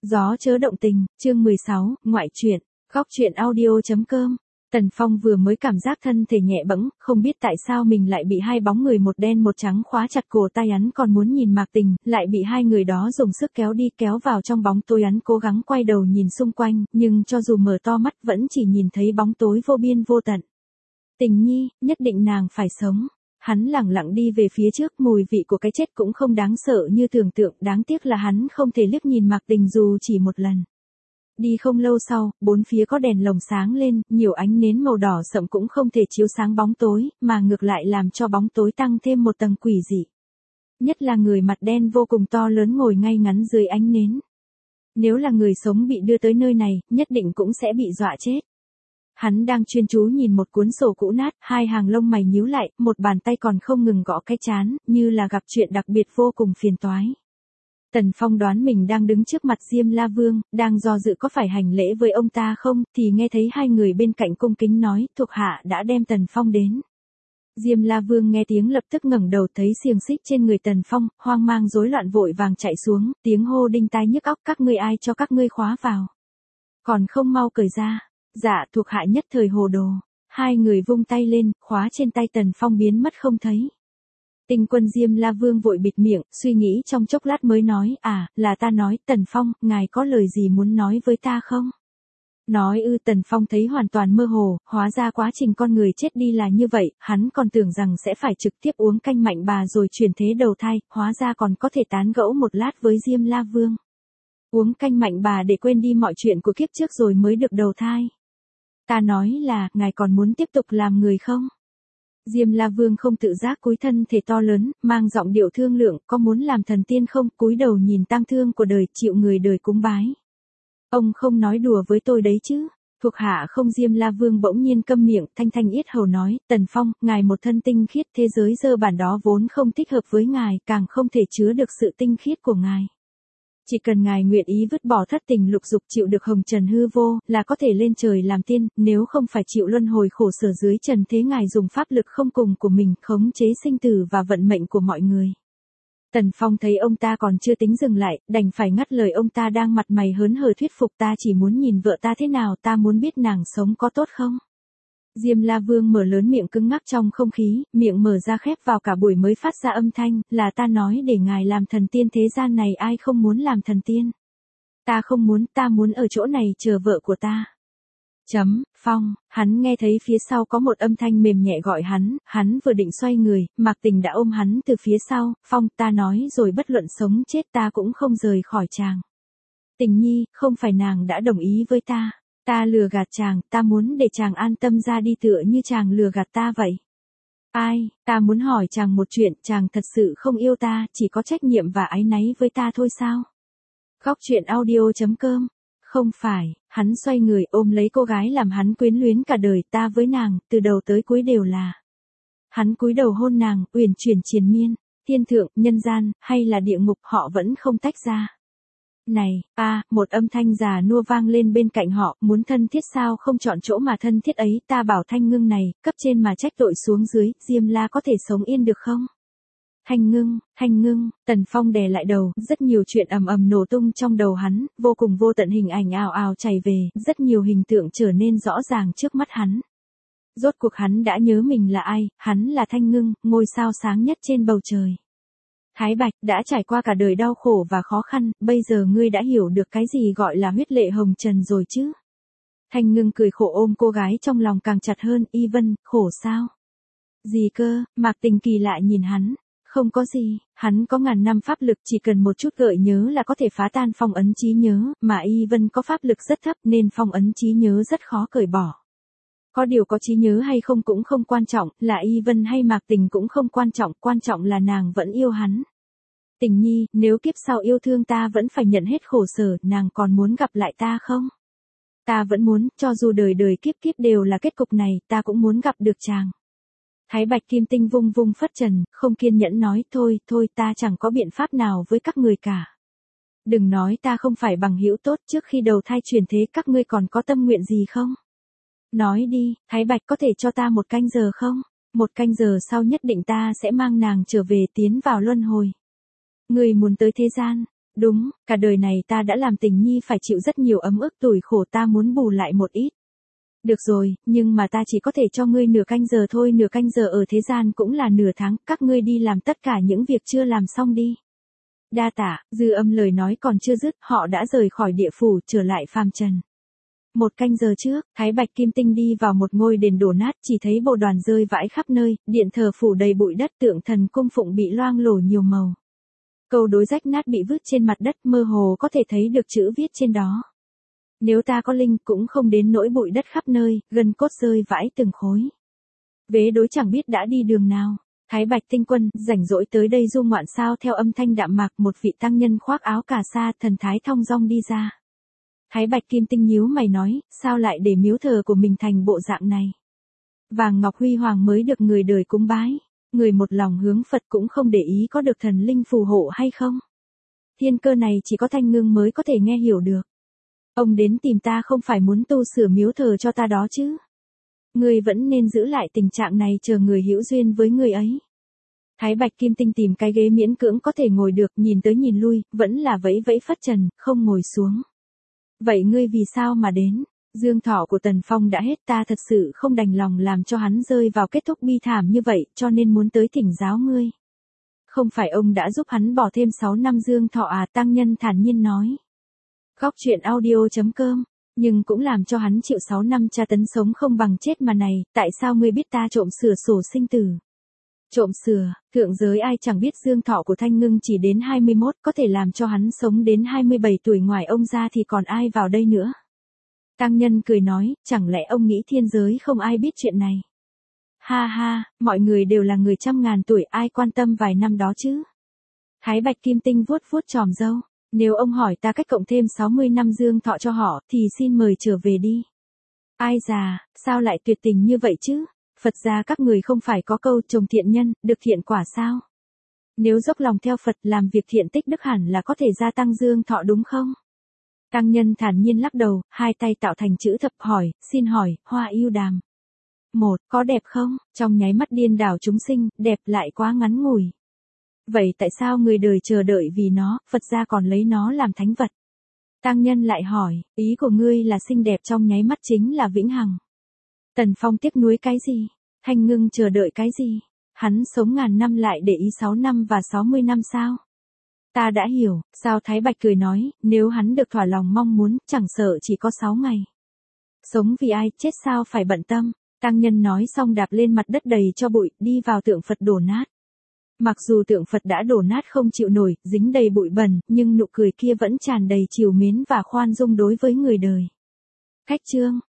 Gió chớ động tình, chương 16, ngoại truyện, góc truyện audio.com. Tần Phong vừa mới cảm giác thân thể nhẹ bẫng, không biết tại sao mình lại bị hai bóng người một đen một trắng khóa chặt cổ tay hắn, còn muốn nhìn Mạc Tình, lại bị hai người đó dùng sức kéo đi kéo vào trong bóng tối. Hắn cố gắng quay đầu nhìn xung quanh, nhưng cho dù mở to mắt vẫn chỉ nhìn thấy bóng tối vô biên vô tận. Tình nhi, nhất định nàng phải sống. Hắn lẳng lặng đi về phía trước, mùi vị của cái chết cũng không đáng sợ như tưởng tượng, đáng tiếc là hắn không thể liếc nhìn Mạc Tình dù chỉ một lần. Đi không lâu sau, bốn phía có đèn lồng sáng lên, nhiều ánh nến màu đỏ sậm cũng không thể chiếu sáng bóng tối, mà ngược lại làm cho bóng tối tăng thêm một tầng quỷ dị. Nhất là người mặt đen vô cùng to lớn ngồi ngay ngắn dưới ánh nến. Nếu là người sống bị đưa tới nơi này, nhất định cũng sẽ bị dọa chết. Hắn đang chuyên chú nhìn một cuốn sổ cũ nát, hai hàng lông mày nhíu lại, một bàn tay còn không ngừng gõ cái trán, như là gặp chuyện đặc biệt vô cùng phiền toái. Tần Phong đoán mình đang đứng trước mặt Diêm La Vương, đang do dự có phải hành lễ với ông ta không, thì nghe thấy hai người bên cạnh cung kính nói, thuộc hạ đã đem Tần Phong đến. Diêm La Vương nghe tiếng lập tức ngẩng đầu, thấy xiềng xích trên người Tần Phong, hoang mang rối loạn vội vàng chạy xuống, tiếng hô đinh tai nhức óc, các ngươi ai cho các ngươi khóa vào. Còn không mau cởi ra. Dạ, thuộc hạ nhất thời hồ đồ. Hai người vung tay lên, khóa trên tay Tần Phong biến mất không thấy. Tinh quân Diêm La Vương vội bịt miệng, suy nghĩ trong chốc lát mới nói, là ta nói, Tần Phong, ngài có lời gì muốn nói với ta không? Nói Tần Phong thấy hoàn toàn mơ hồ, hóa ra quá trình con người chết đi là như vậy, hắn còn tưởng rằng sẽ phải trực tiếp uống canh mạnh bà rồi chuyển thế đầu thai, hóa ra còn có thể tán gẫu một lát với Diêm La Vương. Uống canh mạnh bà để quên đi mọi chuyện của kiếp trước rồi mới được đầu thai. Ta nói là, ngài còn muốn tiếp tục làm người không? Diêm La Vương không tự giác cúi thân thể to lớn, mang giọng điệu thương lượng, có muốn làm thần tiên không? Cúi đầu nhìn tang thương của đời, chịu người đời cúng bái. Ông không nói đùa với tôi đấy chứ? Thuộc hạ không. Diêm La Vương bỗng nhiên câm miệng, thanh thanh yết hầu nói, Tần Phong, ngài một thân tinh khiết, thế giới dơ bản đó vốn không thích hợp với ngài, càng không thể chứa được sự tinh khiết của ngài. Chỉ cần ngài nguyện ý vứt bỏ thất tình lục dục, chịu được hồng trần hư vô, là có thể lên trời làm tiên, nếu không phải chịu luân hồi khổ sở dưới trần thế, ngài dùng pháp lực không cùng của mình, khống chế sinh tử và vận mệnh của mọi người. Tần Phong thấy ông ta còn chưa tính dừng lại, đành phải ngắt lời ông ta đang mặt mày hớn hở thuyết phục, ta chỉ muốn nhìn vợ ta thế nào, ta muốn biết nàng sống có tốt không. Diêm La Vương mở lớn miệng cứng ngắc trong không khí, miệng mở ra khép vào cả buổi mới phát ra âm thanh, là ta nói để ngài làm thần tiên, thế gian này ai không muốn làm thần tiên. Ta không muốn, ta muốn ở chỗ này chờ vợ của ta. Phong, hắn nghe thấy phía sau có một âm thanh mềm nhẹ gọi hắn vừa định xoay người, Mạc Tình đã ôm hắn từ phía sau, Phong, ta nói rồi bất luận sống chết ta cũng không rời khỏi chàng. Tình nhi, không phải nàng đã đồng ý với ta. Ta lừa gạt chàng, ta muốn để chàng an tâm ra đi tựa như chàng lừa gạt ta vậy. Ai, ta muốn hỏi chàng một chuyện, chàng thật sự không yêu ta, chỉ có trách nhiệm và áy náy với ta thôi sao? Góc truyện audio.com. Không phải, hắn xoay người ôm lấy cô gái làm hắn quyến luyến cả đời, ta với nàng, từ đầu tới cuối đều là. Hắn cúi đầu hôn nàng, uyển chuyển triền miên, thiên thượng, nhân gian, hay là địa ngục họ vẫn không tách ra. Này, một âm thanh già nua vang lên bên cạnh họ, muốn thân thiết sao không chọn chỗ mà thân thiết ấy, ta bảo Thanh Ngưng này, cấp trên mà trách tội xuống dưới, Diêm La có thể sống yên được không? Thanh Ngưng, Tần Phong đè lại đầu, rất nhiều chuyện ầm ầm nổ tung trong đầu hắn, vô cùng vô tận hình ảnh ào ào chảy về, rất nhiều hình tượng trở nên rõ ràng trước mắt hắn. Rốt cuộc hắn đã nhớ mình là ai, hắn là Thanh Ngưng, ngôi sao sáng nhất trên bầu trời. Thái Bạch, đã trải qua cả đời đau khổ và khó khăn, bây giờ ngươi đã hiểu được cái gì gọi là huyết lệ hồng trần rồi chứ? Thanh Ngưng cười khổ ôm cô gái trong lòng càng chặt hơn, Y Vân, khổ sao? Gì cơ? Mạc Tình kỳ lạ nhìn hắn. Không có gì, hắn có ngàn năm pháp lực, chỉ cần một chút gợi nhớ là có thể phá tan phong ấn trí nhớ, mà Y Vân có pháp lực rất thấp nên phong ấn trí nhớ rất khó cởi bỏ. Có điều có trí nhớ hay không cũng không quan trọng, là Y Vân hay Mạc Tình cũng không quan trọng là nàng vẫn yêu hắn. Tình nhi, nếu kiếp sau yêu thương ta vẫn phải nhận hết khổ sở, nàng còn muốn gặp lại ta không? Ta vẫn muốn, cho dù đời đời kiếp kiếp đều là kết cục này, ta cũng muốn gặp được chàng. Thái Bạch Kim Tinh vung vung phất trần, không kiên nhẫn nói, thôi, ta chẳng có biện pháp nào với các người cả. Đừng nói ta không phải bằng hữu tốt, trước khi đầu thai chuyển thế các ngươi còn có tâm nguyện gì không? Nói đi, Thái Bạch có thể cho ta 1 canh giờ không? 1 canh giờ sau nhất định ta sẽ mang nàng trở về tiến vào luân hồi. Ngươi muốn tới thế gian, Đúng, cả đời này ta đã làm tình nhi phải chịu rất nhiều ấm ức tủi khổ, ta muốn bù lại một ít. Được rồi, nhưng mà ta chỉ có thể cho ngươi nửa canh giờ thôi, nửa canh giờ ở thế gian cũng là nửa tháng, các ngươi đi làm tất cả những việc chưa làm xong đi. Đa tạ, Dư Âm lời nói còn chưa dứt, họ đã rời khỏi địa phủ trở lại phàm trần. Một canh giờ trước, Thái Bạch Kim Tinh đi vào một ngôi đền đổ nát, chỉ thấy bồ đoàn rơi vãi khắp nơi, điện thờ phủ đầy bụi đất, tượng thần cung phụng bị loang lổ nhiều màu. Câu đối rách nát bị vứt trên mặt đất, mơ hồ có thể thấy được chữ viết trên đó. Nếu ta có linh cũng không đến nỗi bụi đất khắp nơi, gân cốt rơi vãi từng khối. Vế đối chẳng biết đã đi đường nào. Thái Bạch Tinh Quân, rảnh rỗi tới đây du ngoạn sao? Theo âm thanh đạm mạc, một vị tăng nhân khoác áo cà sa, thần thái thong dong đi ra. Thái Bạch Kim Tinh nhíu mày nói, sao lại để miếu thờ của mình thành bộ dạng này? Vàng ngọc huy hoàng mới được người đời cúng bái, người một lòng hướng Phật cũng không để ý có được thần linh phù hộ hay không? Thiên cơ này chỉ có Thanh Ngưng mới có thể nghe hiểu được. Ông đến tìm ta không phải muốn tu sửa miếu thờ cho ta đó chứ? Ngươi vẫn nên giữ lại tình trạng này chờ người hữu duyên với người ấy. Thái Bạch Kim Tinh tìm cái ghế miễn cưỡng có thể ngồi được, nhìn tới nhìn lui, vẫn là vẫy vẫy phất trần, không ngồi xuống. Vậy ngươi vì sao mà đến? Dương thọ của Tần Phong đã hết, ta thật sự không đành lòng làm cho hắn rơi vào kết thúc bi thảm như vậy, cho nên muốn tới thỉnh giáo ngươi. Không phải ông đã giúp hắn bỏ thêm 6 năm dương thọ à? Tăng nhân thản nhiên nói. Góc truyện audio.com, nhưng cũng làm cho hắn chịu 6 năm tra tấn sống không bằng chết mà này, tại sao ngươi biết ta trộm sửa sổ sinh tử? Trộm sửa, thượng giới ai chẳng biết dương thọ của Thanh Ngưng chỉ đến 21, có thể làm cho hắn sống đến 27 tuổi, ngoài ông ra thì còn ai vào đây nữa? Tăng nhân cười nói, chẳng lẽ ông nghĩ thiên giới không ai biết chuyện này? Ha ha, mọi người đều là người trăm ngàn tuổi, ai quan tâm vài năm đó chứ? Thái Bạch Kim Tinh vuốt vuốt chòm râu, nếu ông hỏi ta cách cộng thêm 60 năm dương thọ cho họ, thì xin mời trở về đi. Ai già, sao lại tuyệt tình như vậy chứ? Phật gia các người không phải có câu trồng thiện nhân, được thiện quả sao? Nếu dốc lòng theo Phật làm việc thiện tích đức hẳn là có thể gia tăng dương thọ đúng không? Tăng nhân thản nhiên lắc đầu, hai tay tạo thành chữ thập hỏi, xin hỏi, hoa yêu đàm. Một, có đẹp không? Trong nháy mắt điên đảo chúng sinh, đẹp lại quá ngắn ngủi. Vậy tại sao người đời chờ đợi vì nó, Phật gia còn lấy nó làm thánh vật? Tăng nhân lại hỏi, ý của ngươi là xinh đẹp trong nháy mắt chính là vĩnh hằng. Tần Phong tiếc nuối cái gì? Thanh Ngưng chờ đợi cái gì? Hắn sống ngàn năm lại để ý 6 năm và 60 năm sao? Ta đã hiểu, sao? Thái Bạch cười nói, nếu hắn được thỏa lòng mong muốn, chẳng sợ chỉ có 6 ngày. Sống vì ai, chết sao phải bận tâm? Tăng nhân nói xong đạp lên mặt đất đầy cho bụi, đi vào tượng Phật đổ nát. Mặc dù tượng Phật đã đổ nát không chịu nổi, dính đầy bụi bẩn, nhưng nụ cười kia vẫn tràn đầy trìu mến và khoan dung đối với người đời. Khách chương